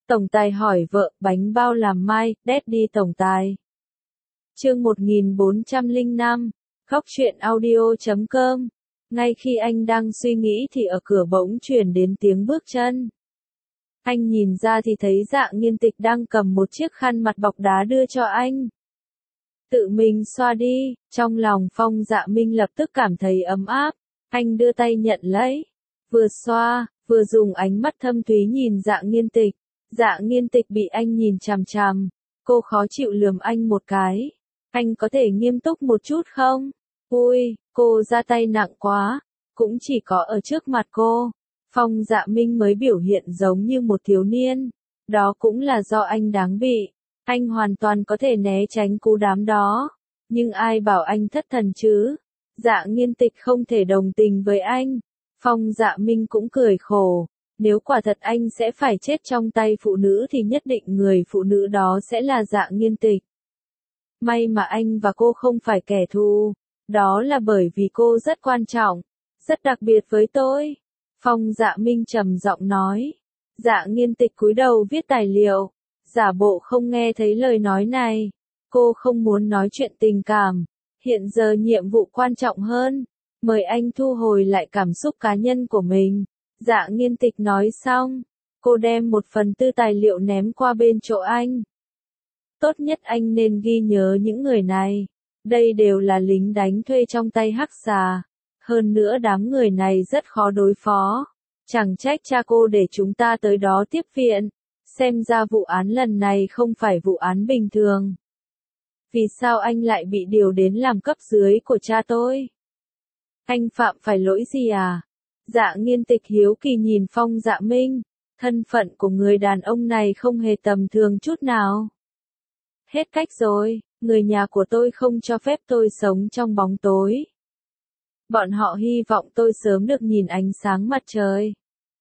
Tổng tài hỏi vợ, bánh bao làm mai, Daddy tổng tài. Chương 1405, khóc chuyện audio.com. Ngay khi anh đang suy nghĩ thì ở cửa bỗng truyền đến tiếng bước chân. Anh nhìn ra thì thấy Dạ Nghiên Tịch đang cầm một chiếc khăn mặt bọc đá đưa cho anh. Tự mình xoa đi, trong lòng Phong Dạ Minh lập tức cảm thấy ấm áp. Anh đưa tay nhận lấy, vừa xoa, vừa dùng ánh mắt thâm thúy nhìn Dạ Nghiên Tịch. Dạ Nghiên Tịch bị anh nhìn chằm chằm, cô khó chịu lườm anh một cái. Anh có thể nghiêm túc một chút không? Ui, cô ra tay nặng quá, cũng chỉ có ở trước mặt cô. Phong Dạ Minh mới biểu hiện giống như một thiếu niên. Đó cũng là do anh đáng bị. Anh hoàn toàn có thể né tránh cú đám đó. Nhưng ai bảo anh thất thần chứ? Dạ Nghiên Tịch không thể đồng tình với anh. Phong Dạ Minh cũng cười khổ. Nếu quả thật anh sẽ phải chết trong tay phụ nữ thì nhất định người phụ nữ đó sẽ là Dạ Nghiên Tịch. May mà anh và cô không phải kẻ thù. Đó là bởi vì cô rất quan trọng, rất đặc biệt với tôi. Phong Dạ Minh trầm giọng nói. Dạ Nghiên Tịch cúi đầu viết tài liệu, giả bộ không nghe thấy lời nói này. Cô không muốn nói chuyện tình cảm. Hiện giờ nhiệm vụ quan trọng hơn. Mời anh thu hồi lại cảm xúc cá nhân của mình. Dạ Nghiên Tịch nói xong, cô đem 1/4 tài liệu ném qua bên chỗ anh. Tốt nhất anh nên ghi nhớ những người này. Đây đều là lính đánh thuê trong tay Hắc Xà. Hơn nữa đám người này rất khó đối phó. Chẳng trách cha cô để chúng ta tới đó tiếp viện. Xem ra vụ án lần này không phải vụ án bình thường. Vì sao anh lại bị điều đến làm cấp dưới của cha tôi? Anh phạm phải lỗi gì à? Dạ Nghiên Tịch hiếu kỳ nhìn Phong Dạ Minh. Thân phận của người đàn ông này không hề tầm thường chút nào. Hết cách rồi, người nhà của tôi không cho phép tôi sống trong bóng tối. Bọn họ hy vọng tôi sớm được nhìn ánh sáng mặt trời.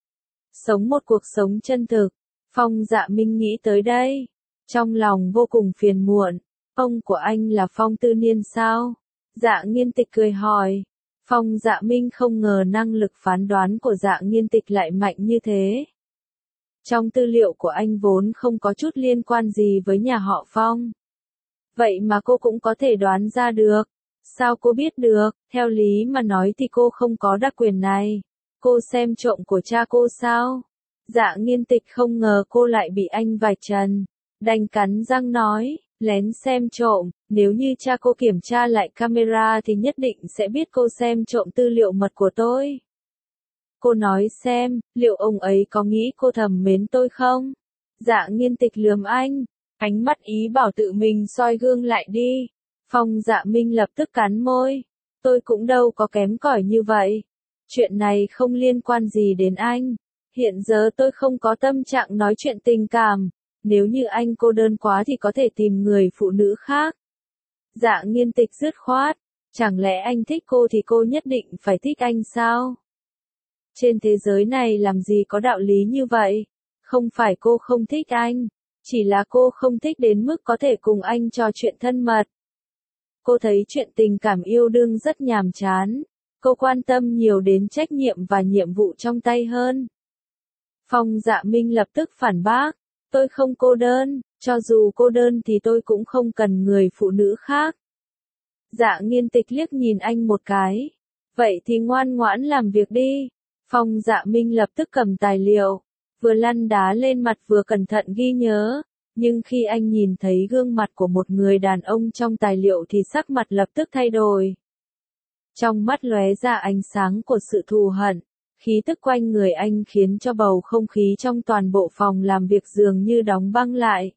Sống một cuộc sống chân thực. Phong Dạ Minh nghĩ tới đây. Trong lòng vô cùng phiền muộn. Ông của anh là Phong Tư Niên sao? Dạ Nghiên Tịch cười hỏi. Phong Dạ Minh không ngờ năng lực phán đoán của Dạ Nghiên Tịch lại mạnh như thế. Trong tư liệu của anh vốn không có chút liên quan gì với nhà họ Phong. Vậy mà cô cũng có thể đoán ra được. Sao cô biết được? Theo lý mà nói thì cô không có đặc quyền này. Cô xem trộm của cha cô sao? Dạ Nghiên Tịch không ngờ cô lại bị anh vạch trần. Đành cắn răng nói, lén xem trộm. Nếu như cha cô kiểm tra lại camera thì nhất định sẽ biết cô xem trộm tư liệu mật của tôi. Cô nói xem, liệu ông ấy có nghĩ cô thầm mến tôi không? Dạ Nghiên Tịch lườm anh, ánh mắt ý bảo tự mình soi gương lại đi. Phong Dạ Minh lập tức cắn môi. Tôi cũng đâu có kém cỏi như vậy. Chuyện này không liên quan gì đến anh. Hiện giờ tôi không có tâm trạng nói chuyện tình cảm. Nếu như anh cô đơn quá thì có thể tìm người phụ nữ khác. Dạ Nghiên Tịch dứt khoát. Chẳng lẽ anh thích cô thì cô nhất định phải thích anh sao? Trên thế giới này làm gì có đạo lý như vậy? Không phải cô không thích anh, chỉ là cô không thích đến mức có thể cùng anh trò chuyện thân mật. Cô thấy chuyện tình cảm yêu đương rất nhàm chán. Cô quan tâm nhiều đến trách nhiệm và nhiệm vụ trong tay hơn. Phong Dạ Minh lập tức phản bác. Tôi không cô đơn, cho dù cô đơn thì tôi cũng không cần người phụ nữ khác. Dạ Nghiên Tịch liếc nhìn anh một cái. Vậy thì ngoan ngoãn làm việc đi. Phong Dạ Minh lập tức cầm tài liệu, vừa lăn đá lên mặt vừa cẩn thận ghi nhớ. Nhưng khi anh nhìn thấy gương mặt của một người đàn ông trong tài liệu thì sắc mặt lập tức thay đổi. Trong mắt lóe ra ánh sáng của sự thù hận, khí tức quanh người anh khiến cho bầu không khí trong toàn bộ phòng làm việc dường như đóng băng lại.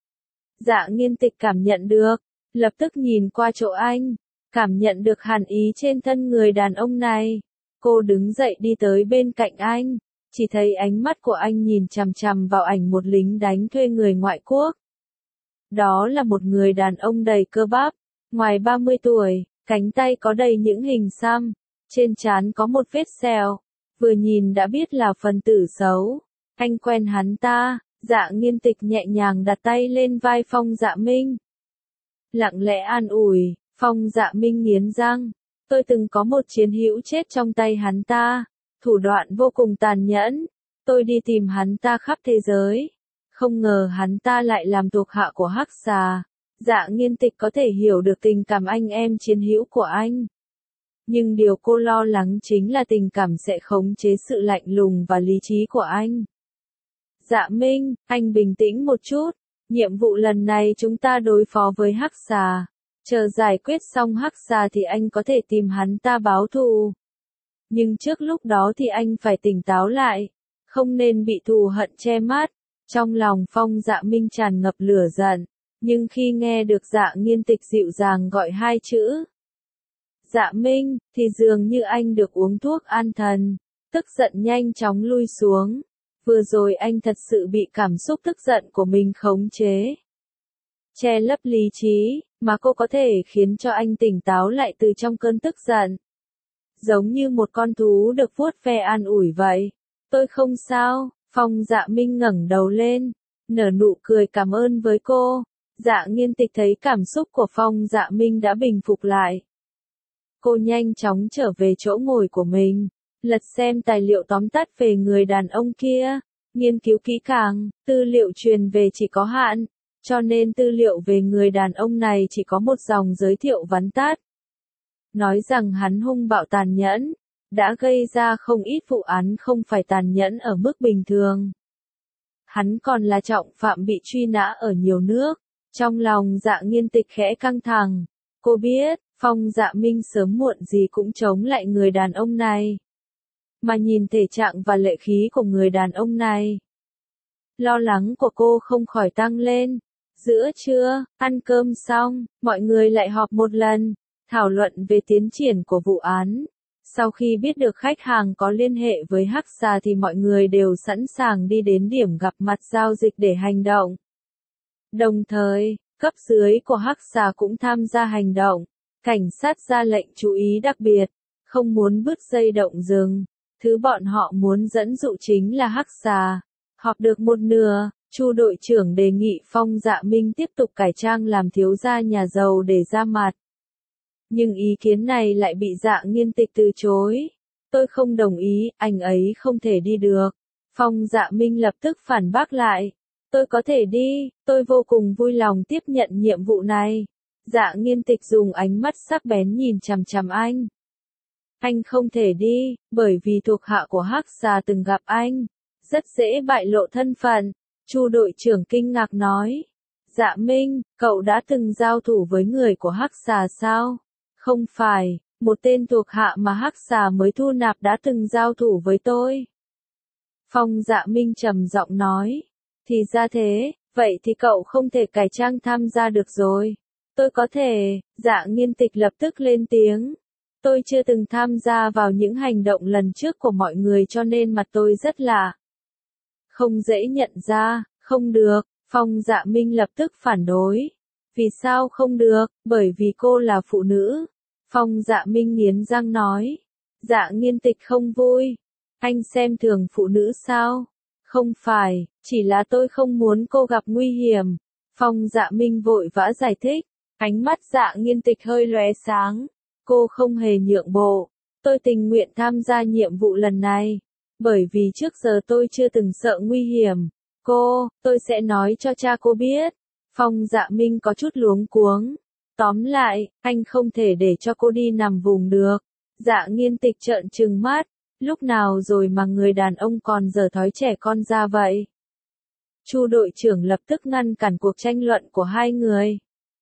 Dạ Nghiên Tịch cảm nhận được, lập tức nhìn qua chỗ anh, cảm nhận được hàn ý trên thân người đàn ông này. Cô đứng dậy đi tới bên cạnh anh, chỉ thấy ánh mắt của anh nhìn chằm chằm vào ảnh một lính đánh thuê người ngoại quốc. Đó là một người đàn ông đầy cơ bắp, ngoài 30 tuổi, cánh tay có đầy những hình xăm, trên trán có một vết sẹo, vừa nhìn đã biết là phần tử xấu. Anh quen hắn ta. Dạ Nghiên Tịch nhẹ nhàng đặt tay lên vai Phong Dạ Minh. Lặng lẽ an ủi. Phong Dạ Minh nghiến răng. Tôi từng có một chiến hữu chết trong tay hắn ta. Thủ đoạn vô cùng tàn nhẫn. Tôi đi tìm hắn ta khắp thế giới. Không ngờ hắn ta lại làm thuộc hạ của Hắc Xà. Dạ Nghiên Tịch có thể hiểu được tình cảm anh em chiến hữu của anh. Nhưng điều cô lo lắng chính là tình cảm sẽ khống chế sự lạnh lùng và lý trí của anh. Dạ Minh, anh bình tĩnh một chút. Nhiệm vụ lần này chúng ta đối phó với Hắc Xà. Chờ giải quyết xong Hắc Xà thì anh có thể tìm hắn ta báo thù. Nhưng trước lúc đó thì anh phải tỉnh táo lại. Không nên bị thù hận che mắt. Trong lòng Phong Dạ Minh tràn ngập lửa giận. Nhưng khi nghe được Dạ Nghiên Tịch dịu dàng gọi hai chữ Dạ Minh, thì dường như anh được uống thuốc an thần. Tức giận nhanh chóng lui xuống. Vừa rồi anh thật sự bị cảm xúc tức giận của mình khống chế. Che lấp lý trí, mà cô có thể khiến cho anh tỉnh táo lại từ trong cơn tức giận. Giống như một con thú được vuốt ve an ủi vậy. Tôi không sao, Phong Dạ Minh ngẩng đầu lên, nở nụ cười cảm ơn với cô. Dạ Nghiên Tịch thấy cảm xúc của Phong Dạ Minh đã bình phục lại. Cô nhanh chóng trở về chỗ ngồi của mình, lật xem tài liệu tóm tắt về người đàn ông kia, nghiên cứu kỹ càng, tư liệu truyền về chỉ có hạn, cho nên tư liệu về người đàn ông này chỉ có một dòng giới thiệu vắn tắt. Nói rằng hắn hung bạo tàn nhẫn, đã gây ra không ít vụ án không phải tàn nhẫn ở mức bình thường. Hắn còn là trọng phạm bị truy nã ở nhiều nước. Trong lòng Dạ Nghiên Tịch khẽ căng thẳng. Cô biết, Phong Dạ Minh sớm muộn gì cũng chống lại người đàn ông này. Mà nhìn thể trạng và lệ khí của người đàn ông này, lo lắng của cô không khỏi tăng lên. Giữa trưa, ăn cơm xong, mọi người lại họp một lần, thảo luận về tiến triển của vụ án. Sau khi biết được khách hàng có liên hệ với Hắc Xà thì mọi người đều sẵn sàng đi đến điểm gặp mặt giao dịch để hành động. Đồng thời, cấp dưới của Hắc Xà cũng tham gia hành động. Cảnh sát ra lệnh chú ý đặc biệt, không muốn bứt dây động rừng. Thứ bọn họ muốn dẫn dụ chính là Hắc Xà. Họp được một nửa, Chu đội trưởng đề nghị Phong Dạ Minh tiếp tục cải trang làm thiếu gia nhà giàu để ra mặt. Nhưng ý kiến này lại bị Dạ Nghiên Tịch từ chối. Tôi không đồng ý, anh ấy không thể đi được. Phong Dạ Minh lập tức phản bác lại. Tôi có thể đi, tôi vô cùng vui lòng tiếp nhận nhiệm vụ này. Dạ Nghiên Tịch dùng ánh mắt sắc bén nhìn chằm chằm anh. Anh không thể đi, bởi vì thuộc hạ của Hắc Xà từng gặp anh. Rất dễ bại lộ thân phận. Chu đội trưởng kinh ngạc nói. Dạ Minh, cậu đã từng giao thủ với người của Hắc Xà sao? Không phải, một tên thuộc hạ mà Hắc Xà mới thu nạp đã từng giao thủ với tôi. Phong Dạ Minh trầm giọng nói. Thì ra thế, vậy thì cậu không thể cải trang tham gia được rồi. Tôi có thể, Dạ Nghiên Tịch lập tức lên tiếng. Tôi chưa từng tham gia vào những hành động lần trước của mọi người cho nên mặt tôi rất lạ. Không dễ nhận ra, không được, Phong Dạ Minh lập tức phản đối. Vì sao không được, bởi vì cô là phụ nữ. Phong Dạ Minh nghiến răng nói. Dạ Nghiên Tịch không vui. Anh xem thường phụ nữ sao? Không phải, chỉ là tôi không muốn cô gặp nguy hiểm. Phong Dạ Minh vội vã giải thích. Ánh mắt Dạ Nghiên Tịch hơi lóe sáng. Cô không hề nhượng bộ. Tôi tình nguyện tham gia nhiệm vụ lần này. Bởi vì trước giờ tôi chưa từng sợ nguy hiểm. Tôi sẽ nói cho cha cô biết. Phong Dạ Minh có chút luống cuống. Tóm lại, anh không thể để cho cô đi nằm vùng được. Dạ Nghiên Tịch trợn trừng mắt. Lúc nào rồi mà người đàn ông còn dở thói trẻ con ra vậy? Chu đội trưởng lập tức ngăn cản cuộc tranh luận của hai người.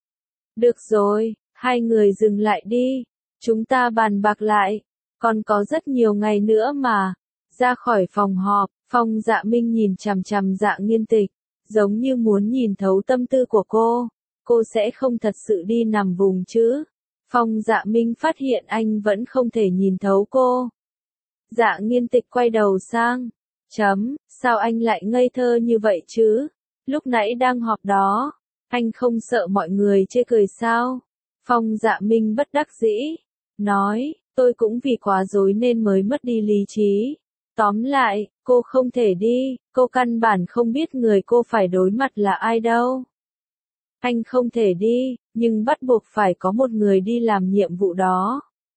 Được rồi, hai người dừng lại đi. Chúng ta bàn bạc lại. Còn có rất nhiều ngày nữa mà. Ra khỏi phòng họp, Phong Dạ Minh nhìn chằm chằm Dạ Nghiên Tịch, giống như muốn nhìn thấu tâm tư của cô. Cô sẽ không thật sự đi nằm vùng chứ? Phong Dạ Minh phát hiện anh vẫn không thể nhìn thấu cô. Dạ Nghiên Tịch quay đầu sang. Sao anh lại ngây thơ như vậy chứ? Lúc nãy đang họp đó. Anh không sợ mọi người chê cười sao? Phong Dạ Minh bất đắc dĩ. Nói, tôi cũng vì quá rối nên mới mất đi lý trí. Tóm lại, cô không thể đi, cô căn bản không biết người cô phải đối mặt là ai đâu. Anh không thể đi, nhưng bắt buộc phải có một người đi làm nhiệm vụ đó.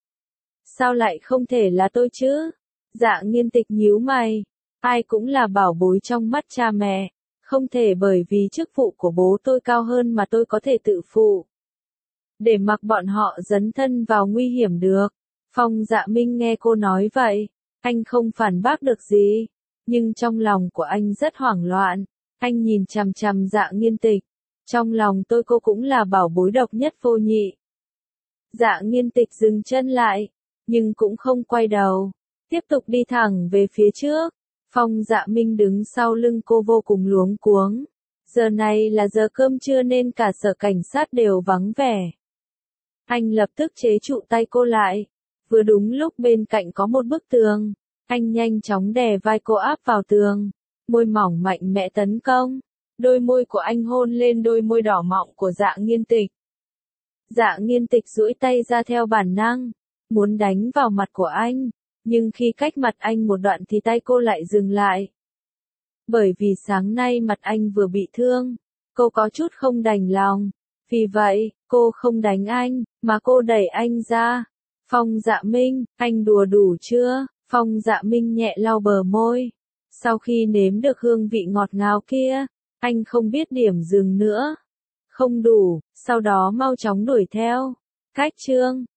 Sao lại không thể là tôi chứ? Dạ Nghiên Tịch nhíu mày. Ai cũng là bảo bối trong mắt cha mẹ. Không thể bởi vì chức vụ của bố tôi cao hơn mà tôi có thể tự phụ. Để mặc bọn họ dấn thân vào nguy hiểm được. Phong Dạ Minh nghe cô nói vậy, anh không phản bác được gì, nhưng trong lòng của anh rất hoảng loạn. Anh nhìn chằm chằm Dạ Nghiên Tịch, trong lòng tôi cô cũng là bảo bối độc nhất vô nhị. Dạ Nghiên Tịch dừng chân lại, nhưng cũng không quay đầu, tiếp tục đi thẳng về phía trước. Phong Dạ Minh đứng sau lưng cô vô cùng luống cuống. Giờ này là giờ cơm trưa nên cả sở cảnh sát đều vắng vẻ. Anh lập tức chế trụ tay cô lại. Vừa đúng lúc bên cạnh có một bức tường. Anh nhanh chóng đè vai cô áp vào tường. Môi mỏng mạnh mẽ tấn công. Đôi môi của anh hôn lên đôi môi đỏ mọng của Dạ Nghiên Tịch. Dạ Nghiên Tịch duỗi tay ra theo bản năng, muốn đánh vào mặt của anh. Nhưng khi cách mặt anh một đoạn thì tay cô lại dừng lại. Bởi vì sáng nay mặt anh vừa bị thương, cô có chút không đành lòng. Vì vậy, cô không đánh anh, mà cô đẩy anh ra. Phong Dạ Minh, anh đùa đủ chưa? Phong Dạ Minh nhẹ lau bờ môi. Sau khi nếm được hương vị ngọt ngào kia, anh không biết điểm dừng nữa. Không đủ, sau đó mau chóng đuổi theo. Cách chương